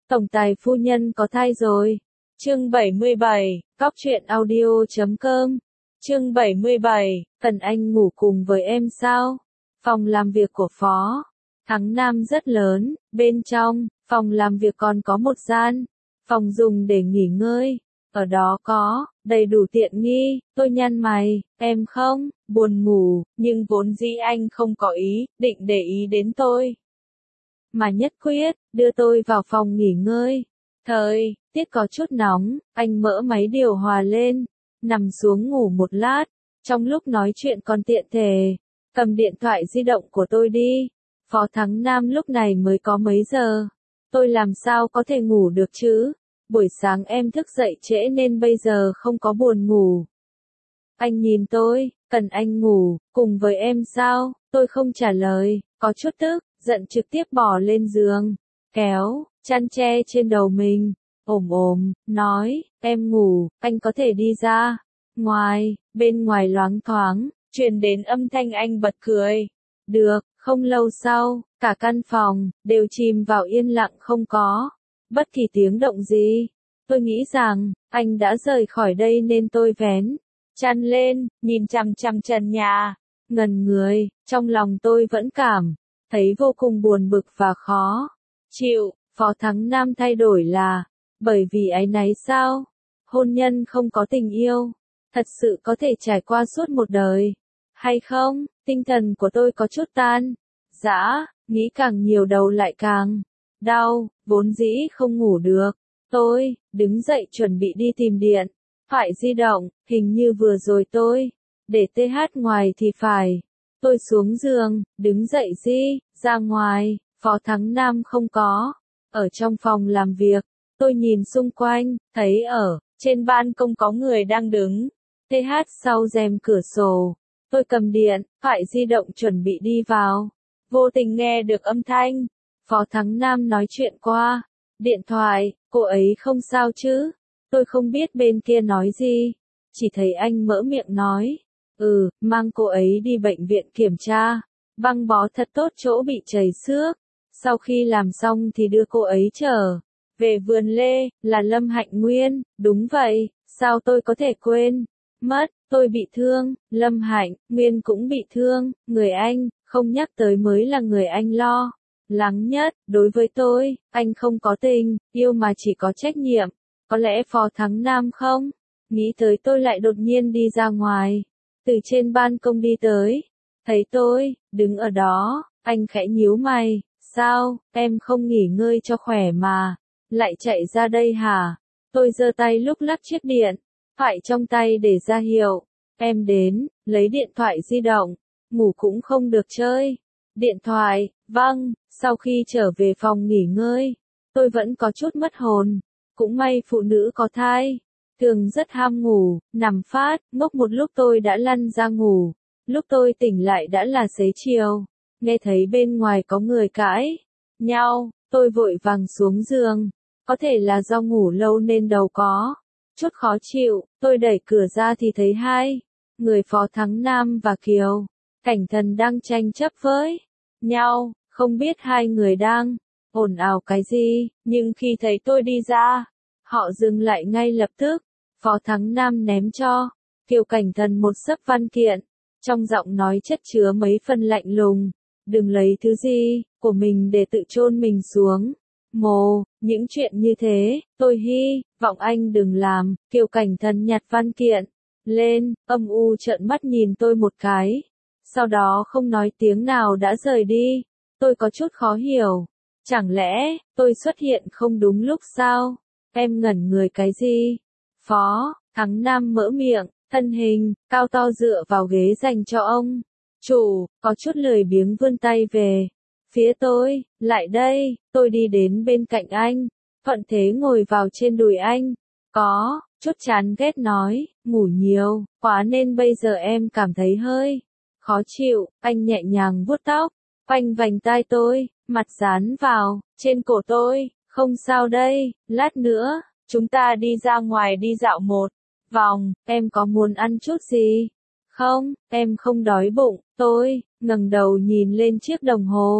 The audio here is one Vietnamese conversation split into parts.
Tổng tài phu nhân có thai rồi. Chương 77, Cóc truyện audio.com. Chương 77, cần anh ngủ cùng với em sao? Phòng làm việc của Phó Thắng Nam rất lớn, bên trong phòng làm việc còn có một gian phòng dùng để nghỉ ngơi. Ở đó có đầy đủ tiện nghi. Tôi nhăn mày, em không buồn ngủ, nhưng vốn dĩ anh không có ý định để ý đến tôi, mà nhất quyết đưa tôi vào phòng nghỉ ngơi. Thời tiết có chút nóng, anh mở máy điều hòa lên, nằm xuống ngủ một lát. Trong lúc nói chuyện còn tiện thể cầm điện thoại di động của tôi đi. Phó Thắng Nam lúc này mới có mấy giờ, tôi làm sao có thể ngủ được chứ? Buổi sáng em thức dậy trễ nên bây giờ không có buồn ngủ. Anh nhìn tôi, cần anh ngủ cùng với em sao? Tôi không trả lời, có chút tức giận trực tiếp bỏ lên giường, kéo chăn che trên đầu mình, nói, em ngủ, anh có thể đi ra. Bên ngoài loáng thoáng truyền đến âm thanh anh bật cười. Được. Không lâu sau, cả căn phòng đều chìm vào yên lặng, không có bất kỳ tiếng động gì. Tôi nghĩ rằng anh đã rời khỏi đây nên tôi vén chăn lên, nhìn chằm chằm trần nhà, ngẩn người. Trong lòng tôi vẫn cảm thấy vô cùng buồn bực và khó chịu. Phó Thắng Nam thay đổi là bởi vì áy náy sao? Hôn nhân không có tình yêu, thật sự có thể trải qua suốt một đời hay không? Tinh thần của tôi có chút tan rã, nghĩ càng nhiều đầu lại càng đau, vốn dĩ không ngủ được. Tôi đứng dậy chuẩn bị đi tìm điện thoại di động, hình như vừa rồi tôi để TH ngoài thì phải. Tôi xuống giường, đứng dậy đi ra ngoài. Phó Thắng Nam không có ở trong phòng làm việc. Tôi nhìn xung quanh, thấy ở trên ban công có người đang đứng TH sau rèm cửa sổ. Tôi cầm điện thoại di động chuẩn bị đi vào, vô tình nghe được âm thanh Phó Thắng Nam nói chuyện qua điện thoại. Cô ấy không sao chứ? Tôi không biết bên kia nói gì, chỉ thấy anh mở miệng nói, mang cô ấy đi bệnh viện kiểm tra, băng bó thật tốt chỗ bị chảy xước. Sau khi làm xong thì đưa cô ấy trở về vườn lê. Là Lâm Hạnh Nguyên, đúng vậy, sao tôi có thể quên mất? Tôi bị thương, Lâm Hạnh Nguyên cũng bị thương, người anh không nhắc tới mới là người anh lo lắng nhất. Đối với tôi, anh không có tình yêu mà chỉ có trách nhiệm. Có lẽ Phó Thắng Nam không nghĩ tới tôi lại đột nhiên đi ra ngoài, từ trên ban công đi tới, thấy tôi đứng ở đó, anh khẽ nhíu mày, sao, em không nghỉ ngơi cho khỏe mà lại chạy ra đây hả? Tôi giơ tay lúc lắc chiếc điện thoại trong tay để ra hiệu em đến lấy điện thoại di động. Ngủ cũng không được chơi điện thoại. Vâng. Sau khi trở về phòng nghỉ ngơi, tôi vẫn có chút mất hồn. Cũng may phụ nữ có thai thường rất ham ngủ, nằm phát ngốc một lúc tôi đã lăn ra ngủ. Lúc tôi tỉnh lại đã là xế chiều, nghe thấy bên ngoài có người cãi nhau, tôi vội vàng xuống giường. Có thể là do ngủ lâu nên đầu có chút khó chịu. Tôi đẩy cửa ra thì thấy hai người Phó Thắng Nam và Kiều Cảnh Thần đang tranh chấp với nhau. Không biết hai người đang ồn ào cái gì, nhưng khi thấy tôi đi ra, họ dừng lại ngay lập tức. Phó Thắng Nam ném cho Kiều Cảnh Thần một xấp văn kiện, trong giọng nói chất chứa mấy phần lạnh lùng. Đừng lấy thứ gì của mình để tự chôn mình xuống mồ. Những chuyện như thế, tôi hy vọng anh đừng làm. Kiều Cảnh Thần nhặt văn kiện lên, âm u trợn mắt nhìn tôi một cái, sau đó không nói tiếng nào đã rời đi. Tôi có chút khó hiểu, chẳng lẽ tôi xuất hiện không đúng lúc sao? Em ngẩn người cái gì? Phó Thắng Nam mở miệng, thân hình cao to dựa vào ghế dành cho ông chủ, có chút lười biếng vươn tay về phía tôi. Lại đây. Tôi đi đến bên cạnh anh, thuận thế ngồi vào trên đùi anh, có chút chán ghét nói, ngủ nhiều quá nên bây giờ em cảm thấy hơi khó chịu. Anh nhẹ nhàng vuốt tóc quanh vành tai tôi, mặt dán vào trên cổ tôi. Không sao đây, lát nữa chúng ta đi ra ngoài đi dạo một vòng. Em có muốn ăn chút gì không? Em không đói bụng. Tôi ngẩng đầu nhìn lên chiếc đồng hồ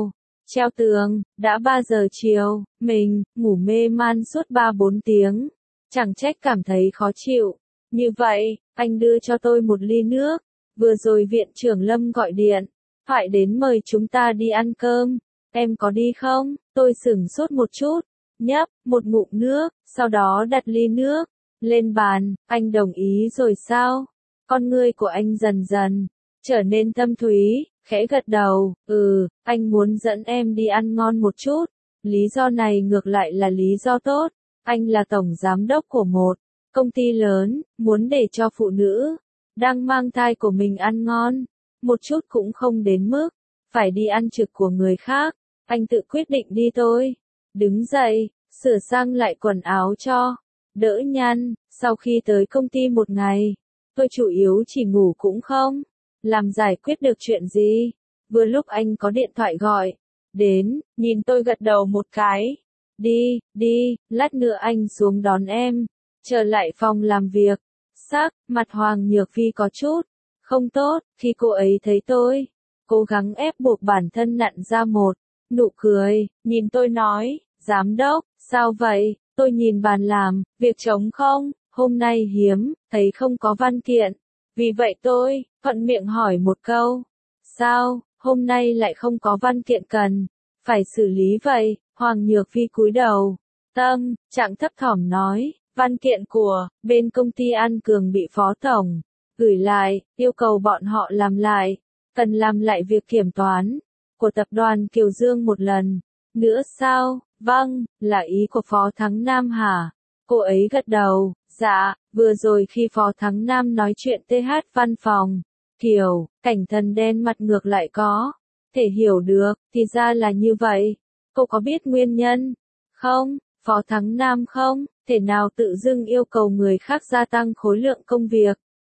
Treo tường, đã 3 giờ chiều, mình, ngủ mê man suốt 3-4 tiếng. Chẳng trách cảm thấy khó chịu. Như vậy, anh đưa cho tôi một ly nước. Vừa rồi viện trưởng Lâm gọi điện. Thoại đến mời chúng ta đi ăn cơm. Em có đi không? Tôi sửng sốt một chút. Nhấp, một ngụm nước, sau đó đặt ly nước lên bàn. Anh đồng ý rồi sao? Con ngươi của anh dần dần trở nên thâm thúy, khẽ gật đầu. Anh muốn dẫn em đi ăn ngon một chút. Lý do này ngược lại là lý do tốt. Anh là tổng giám đốc của một công ty lớn, muốn để cho phụ nữ đang mang thai của mình ăn ngon. Một chút cũng không đến mức phải đi ăn trực của người khác. Anh tự quyết định đi thôi. Đứng dậy, sửa sang lại quần áo cho đỡ nhăn. Sau khi tới công ty một ngày, tôi chủ yếu chỉ ngủ cũng không làm giải quyết được chuyện gì. Vừa lúc anh có điện thoại gọi đến, nhìn tôi gật đầu một cái. Đi, lát nữa anh xuống đón em. Trở lại phòng làm việc. Sắc mặt Hoàng Nhược Phi có chút không tốt khi cô ấy thấy tôi. Cố gắng ép buộc bản thân nặn ra một nụ cười, nhìn tôi nói, giám đốc, sao vậy? Tôi nhìn bàn làm, việc trống không, hôm nay hiếm, thấy không có văn kiện. Vì vậy tôi thuận miệng hỏi một câu. Sao, hôm nay lại không có văn kiện cần phải xử lý vậy? Hoàng Nhược Phi cúi đầu. Tâm trạng thấp thỏm nói, văn kiện của bên công ty An Cường bị phó tổng gửi lại, yêu cầu bọn họ làm lại. Cần làm lại việc kiểm toán của tập đoàn Kiều Dương một lần nữa sao? Vâng, là ý của Phó Thắng Nam hả? Cô ấy gật đầu. Dạ, vừa rồi khi Phó Thắng Nam nói chuyện TH văn phòng Kiều, Cảnh Thần đen mặt ngược lại có thể hiểu được, thì ra là như vậy. Cô có biết nguyên nhân không? Phó Thắng Nam không thể nào tự dưng yêu cầu người khác gia tăng khối lượng công việc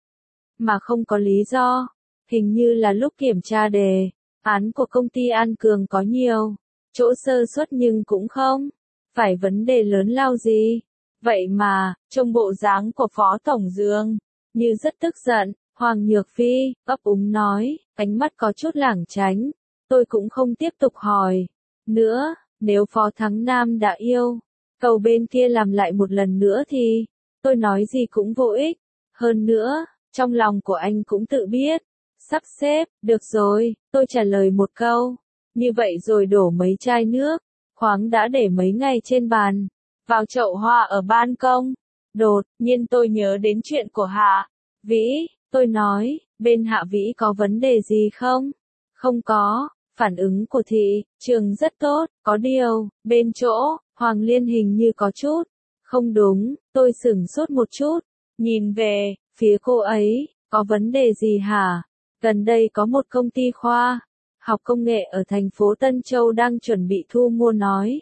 mà không có lý do. Hình như là lúc kiểm tra đề án của công ty An Cường có nhiều chỗ sơ suất nhưng cũng không phải vấn đề lớn lao gì. Vậy mà, trông bộ dáng của Phó Tổng Dương như rất tức giận. Hoàng Nhược Phi ấp úng nói, ánh mắt có chút lảng tránh. Tôi cũng không tiếp tục hỏi nữa. Nếu Phó Thắng Nam đã yêu cầu bên kia làm lại một lần nữa thì tôi nói gì cũng vô ích. Hơn nữa, trong lòng của anh cũng tự biết. Sắp xếp, được rồi, tôi trả lời một câu. Như vậy rồi đổ mấy chai nước khoáng đã để mấy ngày trên bàn vào chậu hoa ở ban công. Đột nhiên tôi nhớ đến chuyện của Hạ Vĩ. Tôi nói, bên Hạ Vĩ có vấn đề gì không? Không có. Phản ứng của thị trường rất tốt. Có điều, bên chỗ Hoàng Liên hình như có chút không đúng. Tôi sửng sốt một chút, nhìn về phía cô ấy. Có vấn đề gì hả? Gần đây có một công ty khoa học công nghệ ở thành phố Tân Châu đang chuẩn bị thu mua nói.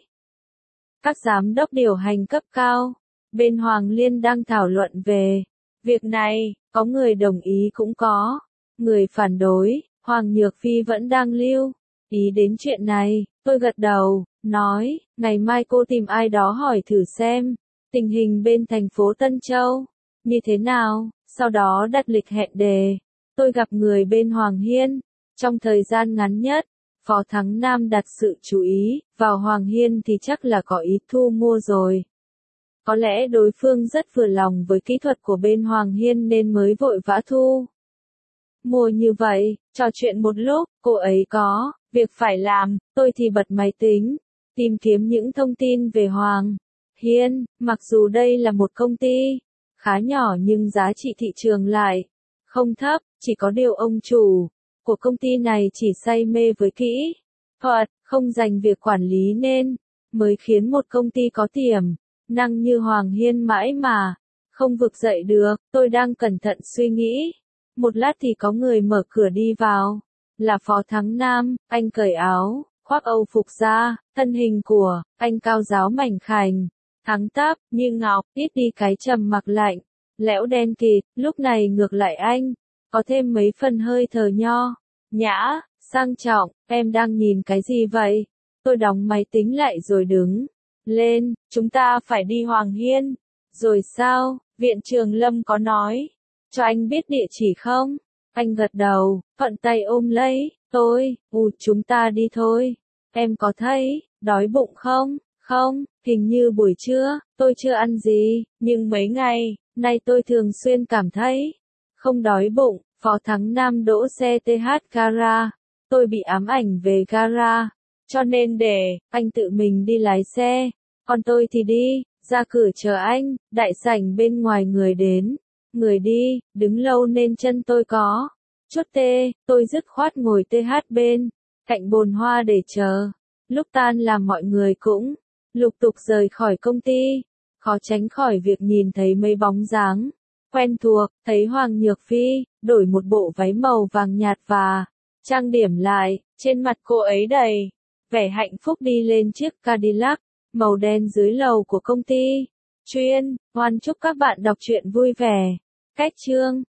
Các giám đốc điều hành cấp cao bên Hoàng Liên đang thảo luận về việc này. Có người đồng ý cũng có người phản đối. Hoàng Nhược Phi vẫn đang lưu ý đến chuyện này. Tôi gật đầu, nói, ngày mai cô tìm ai đó hỏi thử xem tình hình bên thành phố Tân Châu như thế nào, sau đó đặt lịch hẹn đề. Tôi gặp người bên Hoàng Hiên. Trong thời gian ngắn nhất, Phó Thắng Nam đặt sự chú ý vào Hoàng Hiên thì chắc là có ý thu mua rồi. Có lẽ đối phương rất vừa lòng với kỹ thuật của bên Hoàng Hiên nên mới vội vã thu mua như vậy. Trò chuyện một lúc, cô ấy có việc phải làm, tôi thì bật máy tính, tìm kiếm những thông tin về Hoàng Hiên. Mặc dù đây là một công ty khá nhỏ nhưng giá trị thị trường lại không thấp. Chỉ có điều ông chủ của công ty này chỉ say mê với kỹ thuật, không dành việc quản lý nên mới khiến một công ty có tiềm năng như Hoàng Hiên mãi mà không vực dậy được. Tôi đang cẩn thận suy nghĩ. Một lát thì có người mở cửa đi vào. Là Phó Thắng Nam. Anh cởi áo, khoác âu phục ra. Thân hình của anh cao ráo mảnh khảnh, thẳng tắp như ngọc, ít đi cái trầm mặc lạnh lẽo đen kịt. Lúc này ngược lại anh có thêm mấy phần hơi thở nho nhã, sang trọng. Em đang nhìn cái gì vậy? Tôi đóng máy tính lại rồi đứng lên. Chúng ta phải đi Hoàng Hiên. Rồi sao? Viện trưởng Lâm có nói cho anh biết địa chỉ không? Anh gật đầu, thuận tay ôm lấy tôi. Chúng ta đi thôi. Em có thấy đói bụng không? Không, hình như buổi trưa, tôi chưa ăn gì, nhưng mấy ngày nay tôi thường xuyên cảm thấy không đói bụng. Phó Thắng Nam đỗ xe TH gara. Tôi bị ám ảnh về gara, cho nên để anh tự mình đi lái xe, còn tôi thì đi ra cửa chờ anh. Đại sảnh bên ngoài người đến, người đi, đứng lâu nên chân tôi có chút tê, tôi dứt khoát ngồi TH bên cạnh bồn hoa để chờ. Lúc tan làm mọi người cũng lục tục rời khỏi công ty, khó tránh khỏi việc nhìn thấy mấy bóng dáng quen thuộc. Thấy Hoàng Nhược Phi đổi một bộ váy màu vàng nhạt và trang điểm lại, trên mặt cô ấy đầy vẻ hạnh phúc đi lên chiếc Cadillac màu đen dưới lầu của công ty. Chuyên, Hoan chúc các bạn đọc truyện vui vẻ. Cách chương